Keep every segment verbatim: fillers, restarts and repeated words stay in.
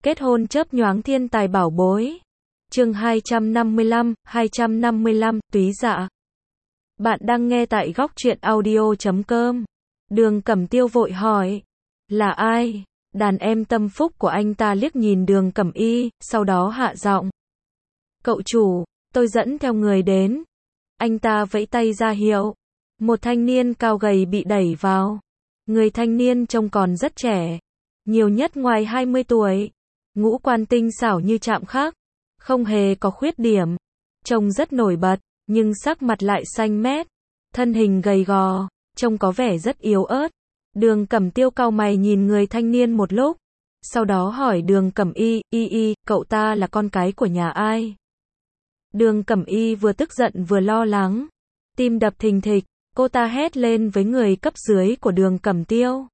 Kết hôn chớp nhoáng thiên tài bảo bối. Chương hai trăm năm mươi lăm, hai trăm năm mươi lăm, túy dạ. Bạn đang nghe tại góc truyện audio chấm com. Đường Cẩm Tiêu vội hỏi. Là ai? Đàn em tâm phúc của anh ta liếc nhìn Đường Cẩm Y, sau đó hạ giọng. Cậu chủ, tôi dẫn theo người đến. Anh ta vẫy tay ra hiệu. Một thanh niên cao gầy bị đẩy vào. Người thanh niên trông còn rất trẻ. Nhiều nhất ngoài hai mươi tuổi. Ngũ quan tinh xảo như chạm khắc. Không hề có khuyết điểm. Trông rất nổi bật, nhưng sắc mặt lại xanh mét. Thân hình gầy gò, trông có vẻ rất yếu ớt. Đường Cẩm Tiêu cau mày nhìn người thanh niên một lúc. Sau đó hỏi Đường Cẩm Y, Y Y, cậu ta là con cái của nhà ai? Đường Cẩm Y vừa tức giận vừa lo lắng. Tim đập thình thịch, cô ta hét lên với người cấp dưới của Đường Cẩm Tiêu.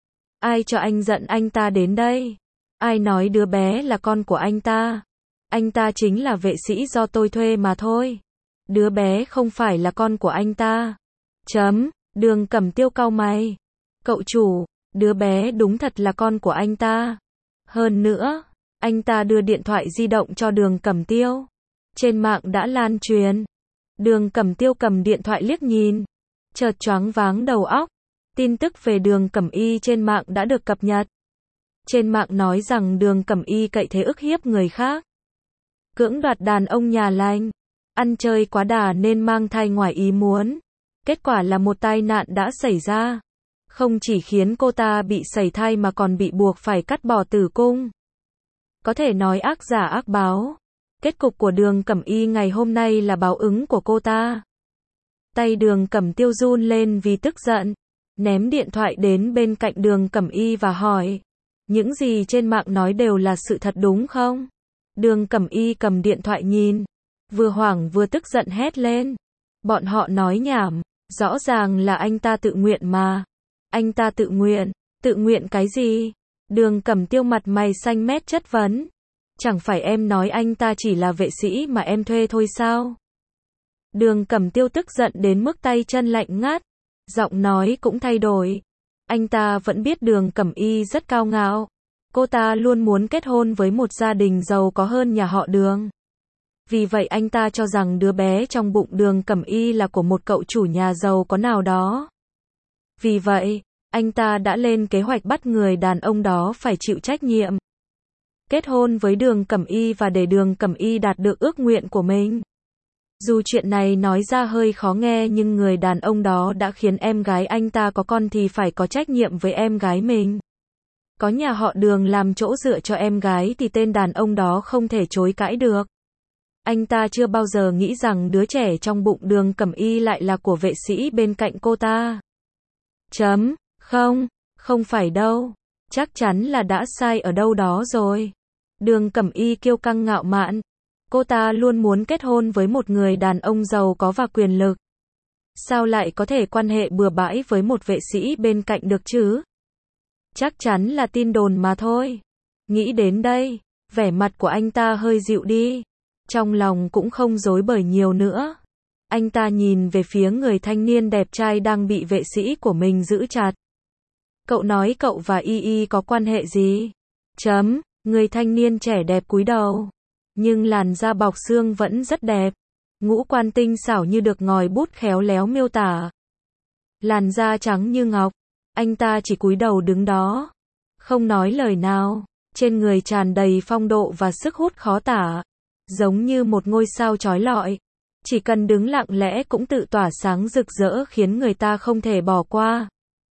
Ai cho anh giận anh ta đến đây? Ai nói đứa bé là con của anh ta? Anh ta chính là vệ sĩ do tôi thuê mà thôi. Đứa bé không phải là con của anh ta. Chấm, Đường Cẩm Tiêu cau mày. Cậu chủ, đứa bé đúng thật là con của anh ta. Hơn nữa, anh ta đưa điện thoại di động cho Đường Cẩm Tiêu. Trên mạng đã lan truyền. Đường Cẩm Tiêu cầm điện thoại liếc nhìn. Chợt choáng váng đầu óc. Tin tức về Đường Cẩm Y trên mạng đã được cập nhật. Trên mạng nói rằng Đường Cẩm Y cậy thế ức hiếp người khác. Cưỡng đoạt đàn ông nhà lành. Ăn chơi quá đà nên mang thai ngoài ý muốn. Kết quả là một tai nạn đã xảy ra. Không chỉ khiến cô ta bị sẩy thai mà còn bị buộc phải cắt bỏ tử cung. Có thể nói ác giả ác báo. Kết cục của Đường Cẩm Y ngày hôm nay là báo ứng của cô ta. Tay Đường Cẩm Tiêu run lên vì tức giận. Ném điện thoại đến bên cạnh Đường Cẩm Y và hỏi. Những gì trên mạng nói đều là sự thật đúng không? Đường Cẩm Y cầm điện thoại nhìn. Vừa hoảng vừa tức giận hét lên. Bọn họ nói nhảm. Rõ ràng là anh ta tự nguyện mà. Anh ta tự nguyện. Tự nguyện cái gì? Đường Cẩm Tiêu mặt mày xanh mét chất vấn. Chẳng phải em nói anh ta chỉ là vệ sĩ mà em thuê thôi sao? Đường Cẩm Tiêu tức giận đến mức tay chân lạnh ngắt. Giọng nói cũng thay đổi. Anh ta vẫn biết Đường Cẩm Y rất cao ngạo. Cô ta luôn muốn kết hôn với một gia đình giàu có hơn nhà họ Đường. Vì vậy anh ta cho rằng đứa bé trong bụng Đường Cẩm Y là của một cậu chủ nhà giàu có nào đó. Vì vậy, anh ta đã lên kế hoạch bắt người đàn ông đó phải chịu trách nhiệm. Kết hôn với Đường Cẩm Y và để Đường Cẩm Y đạt được ước nguyện của mình. Dù chuyện này nói ra hơi khó nghe nhưng người đàn ông đó đã khiến em gái anh ta có con thì phải có trách nhiệm với em gái mình. Có nhà họ Đường làm chỗ dựa cho em gái thì tên đàn ông đó không thể chối cãi được. Anh ta chưa bao giờ nghĩ rằng đứa trẻ trong bụng Đường Cẩm Y lại là của vệ sĩ bên cạnh cô ta. Chấm, không, không phải đâu. Chắc chắn là đã sai ở đâu đó rồi. Đường Cẩm Y kiêu căng ngạo mạn. Cô ta luôn muốn kết hôn với một người đàn ông giàu có và quyền lực. Sao lại có thể quan hệ bừa bãi với một vệ sĩ bên cạnh được chứ? Chắc chắn là tin đồn mà thôi. Nghĩ đến đây, vẻ mặt của anh ta hơi dịu đi. Trong lòng cũng không rối bời nhiều nữa. Anh ta nhìn về phía người thanh niên đẹp trai đang bị vệ sĩ của mình giữ chặt. Cậu nói cậu và Y Y có quan hệ gì? Chấm, người thanh niên trẻ đẹp cúi đầu. Nhưng làn da bọc xương vẫn rất đẹp. Ngũ quan tinh xảo như được ngòi bút khéo léo miêu tả. Làn da trắng như ngọc. Anh ta chỉ cúi đầu đứng đó. Không nói lời nào. Trên người tràn đầy phong độ và sức hút khó tả. Giống như một ngôi sao chói lọi. Chỉ cần đứng lặng lẽ cũng tự tỏa sáng rực rỡ khiến người ta không thể bỏ qua.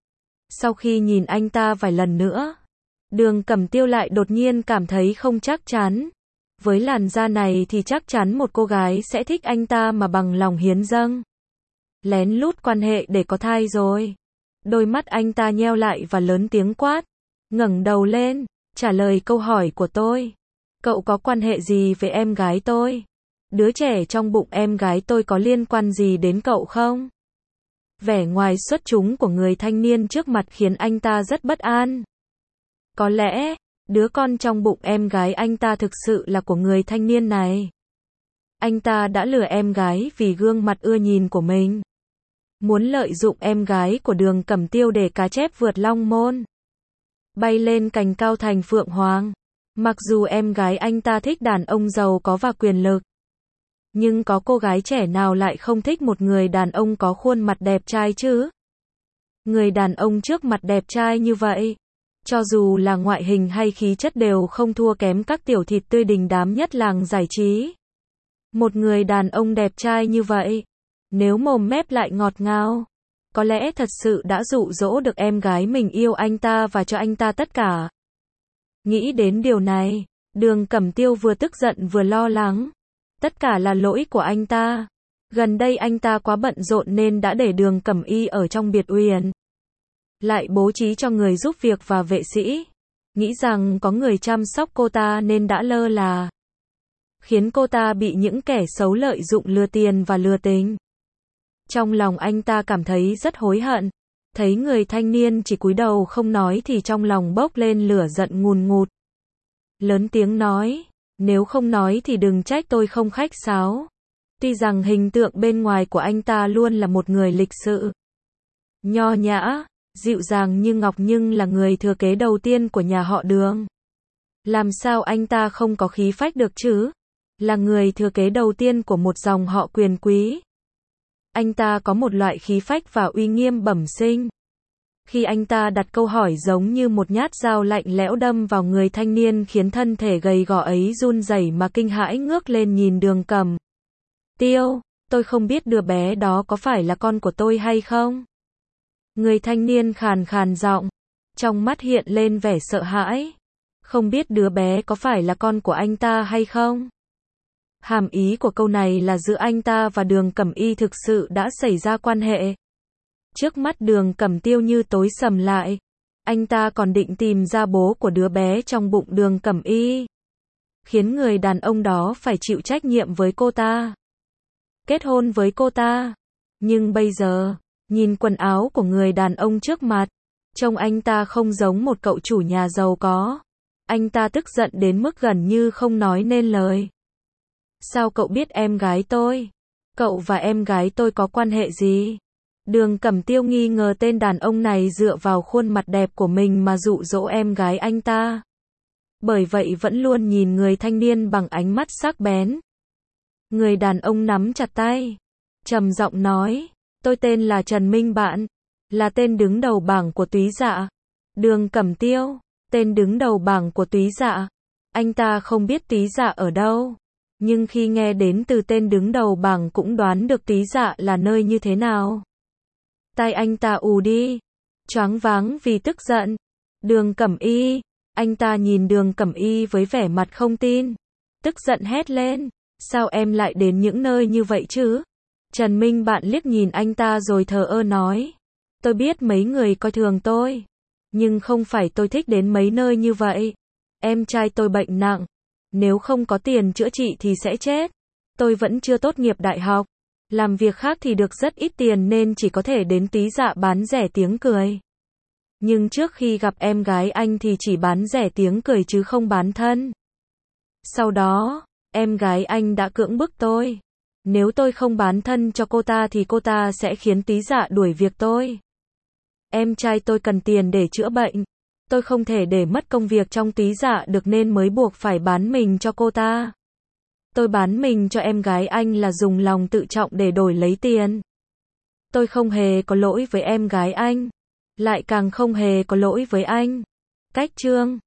Sau khi nhìn anh ta vài lần nữa, Đường Cẩm Tiêu lại đột nhiên cảm thấy không chắc chắn. Với làn da này thì chắc chắn một cô gái sẽ thích anh ta mà bằng lòng hiến dâng. Lén lút quan hệ để có thai rồi. Đôi mắt anh ta nheo lại và lớn tiếng quát. Ngẩng đầu lên, trả lời câu hỏi của tôi. Cậu có quan hệ gì với em gái tôi? Đứa trẻ trong bụng em gái tôi có liên quan gì đến cậu không? Vẻ ngoài xuất chúng của người thanh niên trước mặt khiến anh ta rất bất an. Có lẽ, đứa con trong bụng em gái anh ta thực sự là của người thanh niên này. Anh ta đã lừa em gái vì gương mặt ưa nhìn của mình. Muốn lợi dụng em gái của Đường Cẩm Tiêu để cá chép vượt long môn. Bay lên cành cao thành phượng hoàng. Mặc dù em gái anh ta thích đàn ông giàu có và quyền lực, nhưng có cô gái trẻ nào lại không thích một người đàn ông có khuôn mặt đẹp trai chứ? Người đàn ông trước mặt đẹp trai như vậy, cho dù là ngoại hình hay khí chất đều không thua kém các tiểu thịt tươi đình đám nhất làng giải trí. Một người đàn ông đẹp trai như vậy, nếu mồm mép lại ngọt ngào, có lẽ thật sự đã dụ dỗ được em gái mình yêu anh ta và cho anh ta tất cả. Nghĩ đến điều này, Đường Cẩm Tiêu vừa tức giận vừa lo lắng. Tất cả là lỗi của anh ta. Gần đây anh ta quá bận rộn nên đã để Đường Cẩm Y ở trong biệt uyển. Lại bố trí cho người giúp việc và vệ sĩ. Nghĩ rằng có người chăm sóc cô ta nên đã lơ là. Khiến cô ta bị những kẻ xấu lợi dụng lừa tiền và lừa tình. Trong lòng anh ta cảm thấy rất hối hận. Thấy người thanh niên chỉ cúi đầu không nói thì trong lòng bốc lên lửa giận ngùn ngụt. Lớn tiếng nói, nếu không nói thì đừng trách tôi không khách sáo. Tuy rằng hình tượng bên ngoài của anh ta luôn là một người lịch sự, nho nhã, dịu dàng như ngọc nhưng là người thừa kế đầu tiên của nhà họ Đường. Làm sao anh ta không có khí phách được chứ? Là người thừa kế đầu tiên của một dòng họ quyền quý. Anh ta có một loại khí phách và uy nghiêm bẩm sinh. Khi anh ta đặt câu hỏi giống như một nhát dao lạnh lẽo đâm vào người thanh niên khiến thân thể gầy gò ấy run rẩy mà kinh hãi ngước lên nhìn Đường Cẩm Tiêu, tôi không biết đứa bé đó có phải là con của tôi hay không? Người thanh niên khàn khàn giọng, trong mắt hiện lên vẻ sợ hãi. Không biết đứa bé có phải là con của anh ta hay không? Hàm ý của câu này là giữa anh ta và Đường Cẩm Y thực sự đã xảy ra quan hệ. Trước mắt Đường Cẩm Tiêu như tối sầm lại. Anh ta còn định tìm ra bố của đứa bé trong bụng Đường Cẩm Y. Khiến người đàn ông đó phải chịu trách nhiệm với cô ta. Kết hôn với cô ta. Nhưng bây giờ, nhìn quần áo của người đàn ông trước mặt, trông anh ta không giống một cậu chủ nhà giàu có. Anh ta tức giận đến mức gần như không nói nên lời. Sao cậu biết em gái tôi? Cậu và em gái tôi có quan hệ gì? Đường Cẩm Tiêu nghi ngờ tên đàn ông này dựa vào khuôn mặt đẹp của mình mà dụ dỗ em gái anh ta. Bởi vậy vẫn luôn nhìn người thanh niên bằng ánh mắt sắc bén. Người đàn ông nắm chặt tay, trầm giọng nói, tôi tên là Trần Minh Bạn, là tên đứng đầu bảng của Túy Dạ. Đường Cẩm Tiêu, tên đứng đầu bảng của Túy Dạ. Anh ta không biết Túy Dạ ở đâu, nhưng khi nghe đến từ tên đứng đầu bảng cũng đoán được Túy Dạ là nơi như thế nào. Tai anh ta ù đi, choáng váng vì tức giận. Đường Cẩm Y, anh ta nhìn Đường Cẩm Y với vẻ mặt không tin, tức giận hét lên, sao em lại đến những nơi như vậy chứ? Trần Minh Bạn liếc nhìn anh ta rồi thờ ơ nói, tôi biết mấy người coi thường tôi, nhưng không phải tôi thích đến mấy nơi như vậy. Em trai tôi bệnh nặng, nếu không có tiền chữa trị thì sẽ chết. Tôi vẫn chưa tốt nghiệp đại học, làm việc khác thì được rất ít tiền nên chỉ có thể đến Túy Dạ bán rẻ tiếng cười. Nhưng trước khi gặp em gái anh thì chỉ bán rẻ tiếng cười chứ không bán thân. Sau đó, em gái anh đã cưỡng bức tôi. Nếu tôi không bán thân cho cô ta thì cô ta sẽ khiến Túy Dạ đuổi việc tôi. Em trai tôi cần tiền để chữa bệnh. Tôi không thể để mất công việc trong Túy Dạ được nên mới buộc phải bán mình cho cô ta. Tôi bán mình cho em gái anh là dùng lòng tự trọng để đổi lấy tiền. Tôi không hề có lỗi với em gái anh, lại càng không hề có lỗi với anh. Cách chương